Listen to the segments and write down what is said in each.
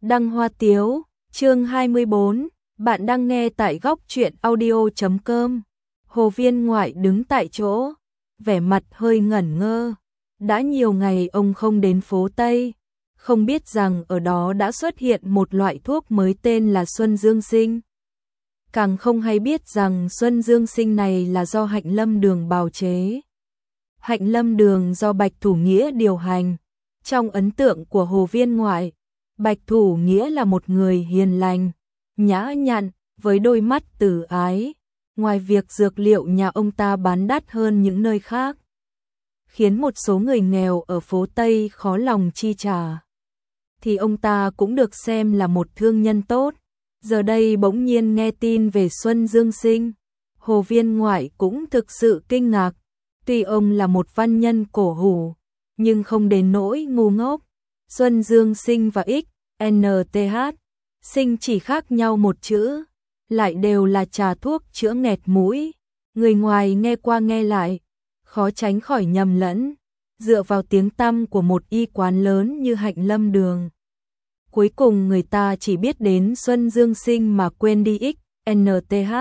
Đăng Hoa Tiếu, chương 24, bạn đang nghe tại góc truyện audio.com. Hồ Viên Ngoại đứng tại chỗ, vẻ mặt hơi ngẩn ngơ. Đã nhiều ngày ông không đến phố Tây, không biết rằng ở đó đã xuất hiện một loại thuốc mới tên là Xuân Dương Sinh. Càng không hay biết rằng Xuân Dương Sinh này là do Hạnh Lâm Đường bào chế. Hạnh Lâm Đường do Bạch Thủ Nghĩa điều hành. Trong ấn tượng của Hồ Viên Ngoại, Bạch Thủ Nghĩa là một người hiền lành, nhã nhặn, với đôi mắt từ ái. Ngoài việc dược liệu nhà ông ta bán đắt hơn những nơi khác, khiến một số người nghèo ở phố Tây khó lòng chi trả, thì ông ta cũng được xem là một thương nhân tốt. Giờ đây bỗng nhiên nghe tin về Xuân Dương Sinh, Hồ Viên Ngoại cũng thực sự kinh ngạc. Tuy ông là một văn nhân cổ hủ, nhưng không đến nỗi ngu ngốc. Xuân Dương Sinh và XNTH Sinh chỉ khác nhau một chữ, lại đều là trà thuốc chữa nghẹt mũi. Người ngoài nghe qua nghe lại, khó tránh khỏi nhầm lẫn, dựa vào tiếng tăm của một y quán lớn như Hạnh Lâm Đường. Cuối cùng người ta chỉ biết đến Xuân Dương Sinh mà quên đi XNTH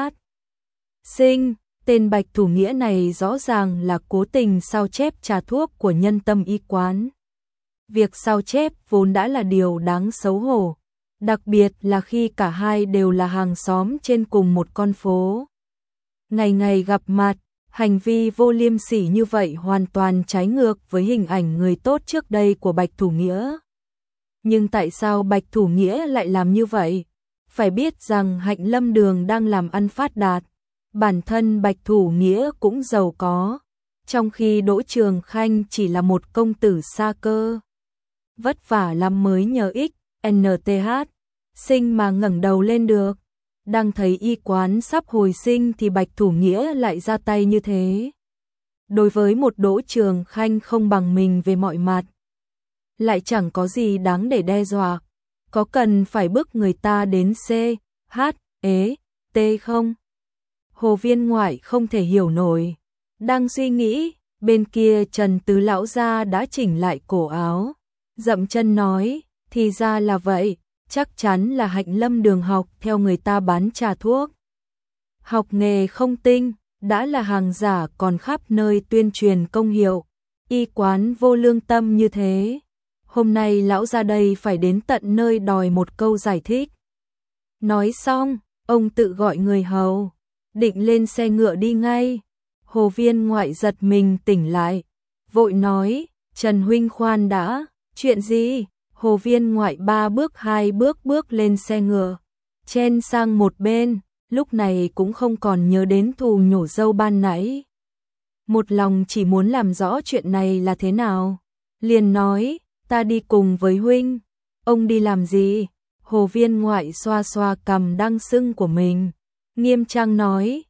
Sinh. Tên Bạch Thủ Nghĩa này rõ ràng là cố tình sao chép trà thuốc của Nhân Tâm y quán. Việc sao chép vốn đã là điều đáng xấu hổ, đặc biệt là khi cả hai đều là hàng xóm trên cùng một con phố. Ngày ngày gặp mặt, hành vi vô liêm sỉ như vậy hoàn toàn trái ngược với hình ảnh người tốt trước đây của Bạch Thủ Nghĩa. Nhưng tại sao Bạch Thủ Nghĩa lại làm như vậy? Phải biết rằng Hạnh Lâm Đường đang làm ăn phát đạt, bản thân Bạch Thủ Nghĩa cũng giàu có, trong khi Đỗ Trường Khanh chỉ là một công tử sa cơ. Vất vả lắm mới nhờ XNTH Sinh mà ngẩng đầu lên được. Đang thấy y quán sắp hồi sinh thì Bạch Thủ Nghĩa lại ra tay như thế. Đối với một Đỗ Trường Khanh không bằng mình về mọi mặt, lại chẳng có gì đáng để đe dọa, có cần phải bức người ta đến CHT không? Hồ Viên Ngoại không thể hiểu nổi, đang suy nghĩ, bên kia Trần Tứ lão gia đã chỉnh lại cổ áo, dậm chân nói, thì ra là vậy, chắc chắn là Hạnh Lâm Đường học theo người ta bán trà thuốc. Học nghề không tinh, đã là hàng giả còn khắp nơi tuyên truyền công hiệu, y quán vô lương tâm như thế. Hôm nay lão ra đây phải đến tận nơi đòi một câu giải thích. Nói xong, ông tự gọi người hầu, định lên xe ngựa đi ngay. Hồ Viên Ngoại giật mình tỉnh lại, vội nói, Trần huynh khoan đã, chuyện gì? Hồ Viên Ngoại 3 bước 2 bước lên xe ngựa, chen sang một bên, lúc này cũng không còn nhớ đến thù nhổ dâu ban nãy. Một lòng chỉ muốn làm rõ chuyện này là thế nào, liền nói, ta đi cùng với huynh. Ông đi làm gì? Hồ Viên Ngoại xoa xoa cằm đang sưng của mình, nghiêm trang nói,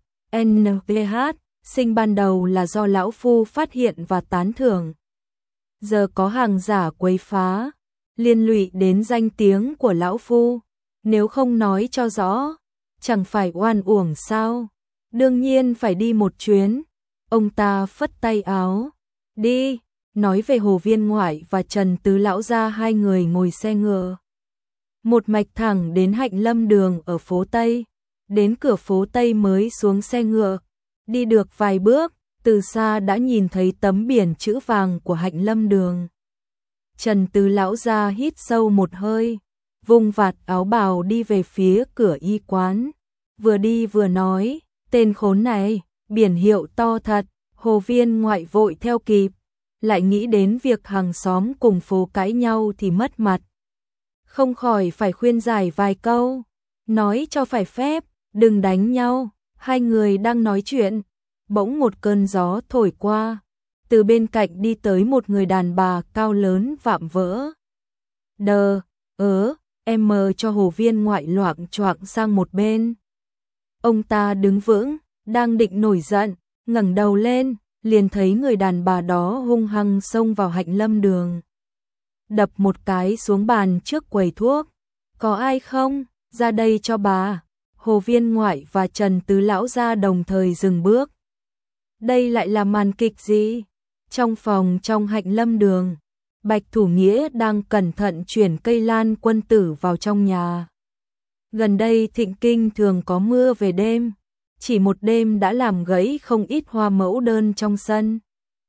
XNTH Sinh ban đầu là do lão phu phát hiện và tán thưởng. Giờ có hàng giả quấy phá, liên lụy đến danh tiếng của lão phu, nếu không nói cho rõ, chẳng phải oan uổng sao? Đương nhiên phải đi một chuyến. Ông ta phất tay áo, đi. Nói về Hồ Viên Ngoại và Trần Tứ lão gia, hai người ngồi xe ngựa một mạch thẳng đến Hạnh Lâm Đường ở phố Tây. Đến cửa phố Tây mới xuống xe ngựa, đi được vài bước, từ xa đã nhìn thấy tấm biển chữ vàng của Hạnh Lâm Đường. Trần Tứ lão gia hít sâu một hơi, vung vạt áo bào đi về phía cửa y quán, vừa đi vừa nói, tên khốn này, biển hiệu to thật. Hồ Viên Ngoại vội theo kịp, lại nghĩ đến việc hàng xóm cùng phố cãi nhau thì mất mặt, không khỏi phải khuyên giải vài câu, nói cho phải phép, đừng đánh nhau. Hai người đang nói chuyện, bỗng một cơn gió thổi qua, từ bên cạnh đi tới một người đàn bà cao lớn vạm vỡ. Em mờ cho Hồ Viên Ngoại loạng choạng sang một bên. Ông ta đứng vững, đang định nổi giận, ngẩng đầu lên, liền thấy người đàn bà đó hung hăng xông vào Hạnh Lâm Đường, đập một cái xuống bàn trước quầy thuốc. Có ai không? Ra đây cho bà. Hồ Viên Ngoại và Trần Tứ lão gia đồng thời dừng bước. Đây lại là màn kịch gì? Trong phòng trong Hạnh Lâm Đường, Bạch Thủ Nghĩa đang cẩn thận chuyển cây lan quân tử vào trong nhà. Gần đây Thịnh Kinh thường có mưa về đêm, chỉ một đêm đã làm gãy không ít hoa mẫu đơn trong sân.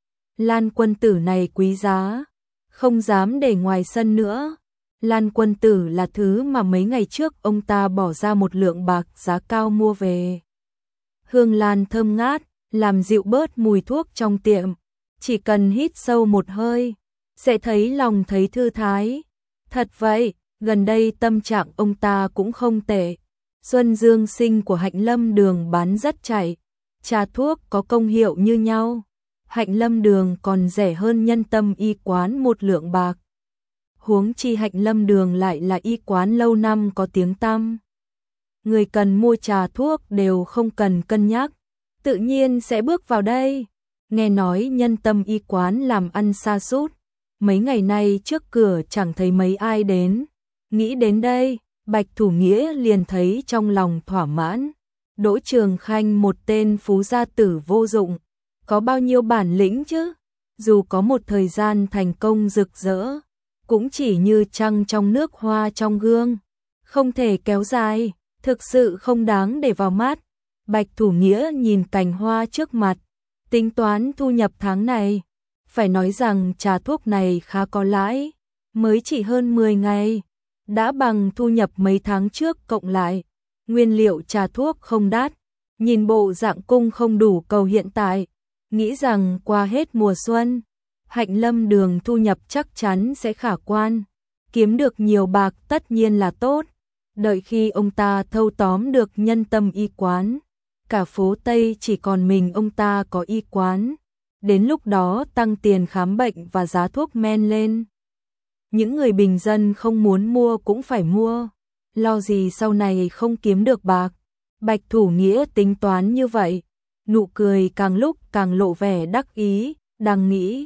Lan quân tử này quý giá, không dám để ngoài sân nữa. Lan quân tử là thứ mà mấy ngày trước ông ta bỏ ra một lượng bạc giá cao mua về. Hương lan thơm ngát, làm dịu bớt mùi thuốc trong tiệm. Chỉ cần hít sâu một hơi, sẽ thấy lòng thấy thư thái. Thật vậy, gần đây tâm trạng ông ta cũng không tệ. Xuân Dương Sinh của Hạnh Lâm Đường bán rất chạy. Trà thuốc có công hiệu như nhau. Hạnh Lâm Đường còn rẻ hơn Nhân Tâm y quán một lượng bạc. Huống chi Hạnh Lâm Đường lại là y quán lâu năm có tiếng tăm. Người cần mua trà thuốc đều không cần cân nhắc, tự nhiên sẽ bước vào đây. Nghe nói Nhân Tâm y quán làm ăn sa sút, mấy ngày nay trước cửa chẳng thấy mấy ai đến. Nghĩ đến đây, Bạch Thủ Nghĩa liền thấy trong lòng thỏa mãn. Đỗ Trường Khanh một tên phú gia tử vô dụng, có bao nhiêu bản lĩnh chứ? Dù có một thời gian thành công rực rỡ, cũng chỉ như trăng trong nước hoa trong gương, không thể kéo dài, thực sự không đáng để vào mắt. Bạch Thủ Nghĩa nhìn cành hoa trước mặt, tính toán thu nhập tháng này. Phải nói rằng trà thuốc này khá có lãi, mới chỉ hơn 10 ngày, đã bằng thu nhập mấy tháng trước cộng lại. Nguyên liệu trà thuốc không đắt, nhìn bộ dạng cung không đủ cầu hiện tại, nghĩ rằng qua hết mùa xuân, Hạnh Lâm Đường thu nhập chắc chắn sẽ khả quan, kiếm được nhiều bạc tất nhiên là tốt. Đợi khi ông ta thâu tóm được Nhân Tâm y quán, cả phố Tây chỉ còn mình ông ta có y quán, đến lúc đó tăng tiền khám bệnh và giá thuốc men lên. Những người bình dân không muốn mua cũng phải mua, lo gì sau này không kiếm được bạc. Bạch Thủ Nghĩa tính toán như vậy, nụ cười càng lúc càng lộ vẻ đắc ý, đang nghĩ.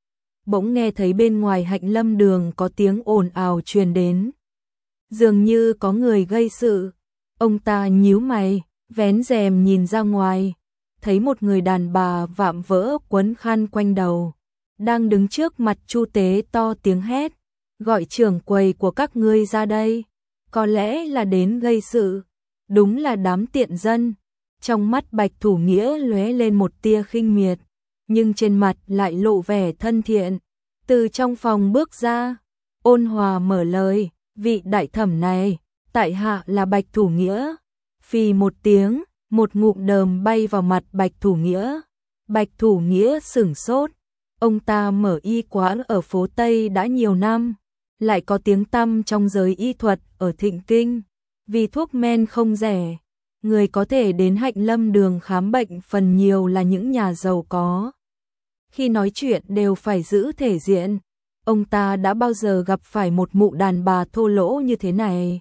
Bỗng nghe thấy bên ngoài Hạnh Lâm Đường có tiếng ồn ào truyền đến. Dường như có người gây sự, ông ta nhíu mày, vén rèm nhìn ra ngoài, thấy một người đàn bà vạm vỡ quấn khăn quanh đầu, đang đứng trước mặt Chu Tế to tiếng hét, gọi trưởng quầy của các ngươi ra đây, có lẽ là đến gây sự, đúng là đám tiện dân. Trong mắt Bạch Thủ Nghĩa lóe lên một tia khinh miệt, nhưng trên mặt lại lộ vẻ thân thiện. Từ trong phòng bước ra, ôn hòa mở lời, vị đại thẩm này, tại hạ là Bạch Thủ Nghĩa. Phì một tiếng, một ngụm đờm bay vào mặt Bạch Thủ Nghĩa. Bạch Thủ Nghĩa sửng sốt, ông ta mở y quán ở phố Tây đã nhiều năm, lại có tiếng tăm trong giới y thuật ở Thịnh Kinh, vì thuốc men không rẻ. Người có thể đến Hạnh Lâm Đường khám bệnh phần nhiều là những nhà giàu có. Khi nói chuyện đều phải giữ thể diện. Ông ta đã bao giờ gặp phải một mụ đàn bà thô lỗ như thế này.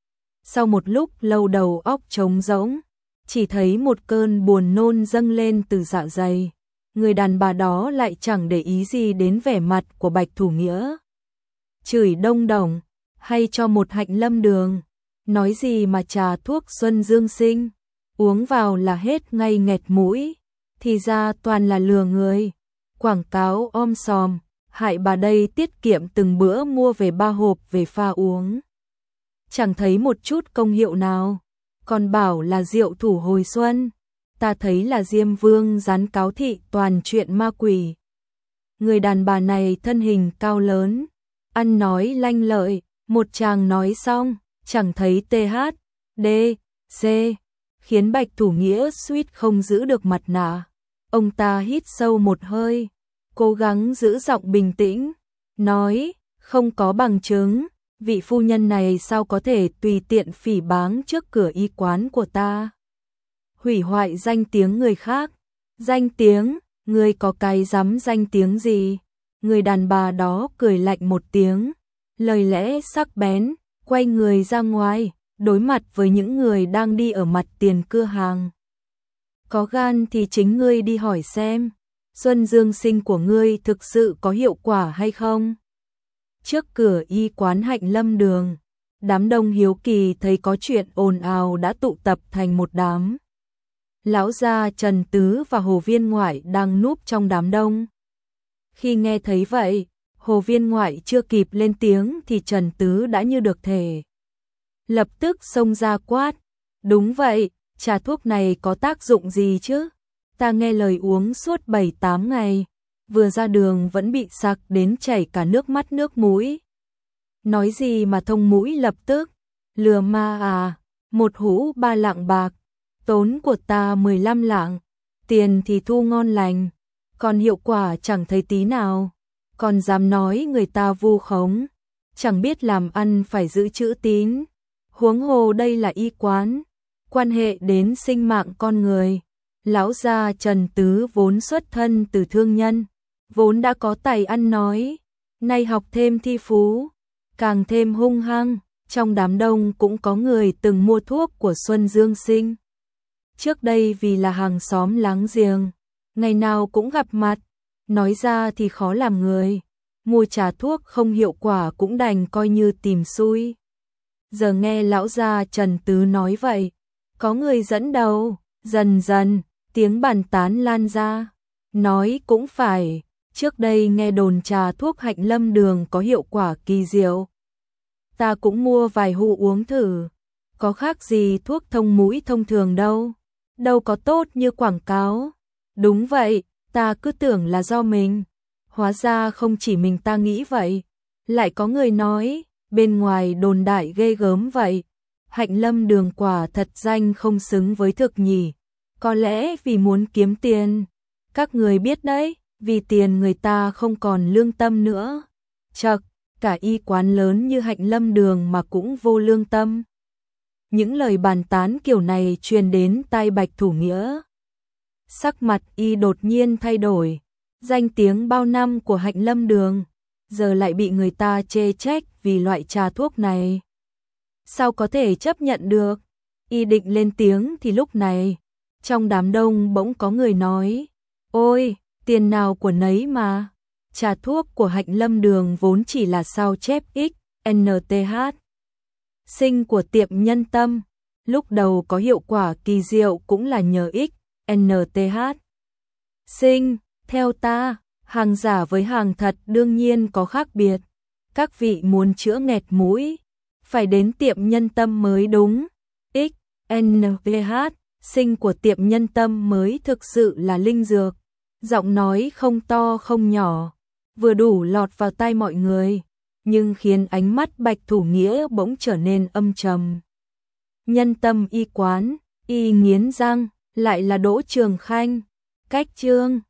Sau một lúc lâu đầu óc trống rỗng, chỉ thấy một cơn buồn nôn dâng lên từ dạ dày. Người đàn bà đó lại chẳng để ý gì đến vẻ mặt của Bạch Thủ Nghĩa. Chửi Đông Đồng, hay cho một Hạnh Lâm Đường. Nói gì mà trà thuốc Xuân Dương Sinh, uống vào là hết ngay nghẹt mũi, thì ra toàn là lừa người. Quảng cáo om sòm, hại bà đây tiết kiệm từng bữa mua về 3 hộp về pha uống. Chẳng thấy một chút công hiệu nào, còn bảo là rượu thủ hồi xuân, ta thấy là Diêm Vương gián cáo thị toàn chuyện ma quỷ. Người đàn bà này thân hình cao lớn, ăn nói lanh lợi, một chàng nói xong, chẳng thấy TH, D, C, khiến Bạch Thủ Nghĩa suýt không giữ được mặt nạ. Ông ta hít sâu một hơi, cố gắng giữ giọng bình tĩnh, nói, không có bằng chứng, vị phu nhân này sao có thể tùy tiện phỉ báng trước cửa y quán của ta. Hủy hoại danh tiếng người khác. Danh tiếng, ngươi có cái dám danh tiếng gì? Người đàn bà đó cười lạnh một tiếng, lời lẽ sắc bén, quay người ra ngoài, đối mặt với những người đang đi ở mặt tiền cửa hàng. Có gan thì chính ngươi đi hỏi xem, Xuân Dương Sinh của ngươi thực sự có hiệu quả hay không? Trước cửa y quán Hạnh Lâm Đường, đám đông hiếu kỳ thấy có chuyện ồn ào đã tụ tập thành một đám. Lão gia Trần Tứ và Hồ Viên Ngoại đang núp trong đám đông. Khi nghe thấy vậy, Hồ Viên Ngoại chưa kịp lên tiếng thì Trần Tứ đã như được thể. Lập tức xông ra quát, đúng vậy, trà thuốc này có tác dụng gì chứ? Ta nghe lời uống suốt 7-8 ngày, vừa ra đường vẫn bị sặc đến chảy cả nước mắt nước mũi. Nói gì mà thông mũi lập tức, lừa ma à, một hũ 3 lạng bạc, tốn của ta 15 lạng, tiền thì thu ngon lành, còn hiệu quả chẳng thấy tí nào, còn dám nói người ta vu khống, chẳng biết làm ăn phải giữ chữ tín, huống hồ đây là y quán, quan hệ đến sinh mạng con người. Lão gia Trần Tứ vốn xuất thân từ thương nhân, vốn đã có tài ăn nói, nay học thêm thi phú, càng thêm hung hăng, trong đám đông cũng có người từng mua thuốc của Xuân Dương Sinh. Trước đây vì là hàng xóm láng giềng, ngày nào cũng gặp mặt, nói ra thì khó làm người, mua trà thuốc không hiệu quả cũng đành coi như tìm xui. Giờ nghe lão gia Trần Tứ nói vậy, có người dẫn đầu, dần dần, tiếng bàn tán lan ra, nói cũng phải, trước đây nghe đồn trà thuốc Hạnh Lâm Đường có hiệu quả kỳ diệu. Ta cũng mua vài hũ uống thử, có khác gì thuốc thông mũi thông thường đâu, đâu có tốt như quảng cáo. Đúng vậy, ta cứ tưởng là do mình, hóa ra không chỉ mình ta nghĩ vậy, lại có người nói, bên ngoài đồn đại ghê gớm vậy, Hạnh Lâm Đường quả thật danh không xứng với thực nhỉ, có lẽ vì muốn kiếm tiền, các người biết đấy, vì tiền người ta không còn lương tâm nữa. Chậc, cả y quán lớn như Hạnh Lâm Đường mà cũng vô lương tâm. Những lời bàn tán kiểu này truyền đến tai Bạch Thủ Nghĩa. Sắc mặt y đột nhiên thay đổi, danh tiếng bao năm của Hạnh Lâm Đường, giờ lại bị người ta chê trách vì loại trà thuốc này. Sao có thể chấp nhận được? Y định lên tiếng thì lúc này, trong đám đông bỗng có người nói, ôi, tiền nào của nấy mà, trà thuốc của Hạnh Lâm Đường vốn chỉ là sao chép XNTH. Sinh của tiệm Nhân Tâm, lúc đầu có hiệu quả kỳ diệu cũng là nhờ XNTH. Sinh, theo ta, hàng giả với hàng thật đương nhiên có khác biệt. Các vị muốn chữa nghẹt mũi, phải đến tiệm Nhân Tâm mới đúng. XNTH, sinh của tiệm Nhân Tâm mới thực sự là linh dược. Giọng nói không to không nhỏ, vừa đủ lọt vào tai mọi người, nhưng khiến ánh mắt Bạch Thủ Nghĩa bỗng trở nên âm trầm. Nhân Tâm y quán, y nghiến răng, lại là Đỗ Trường Khanh. Cách chương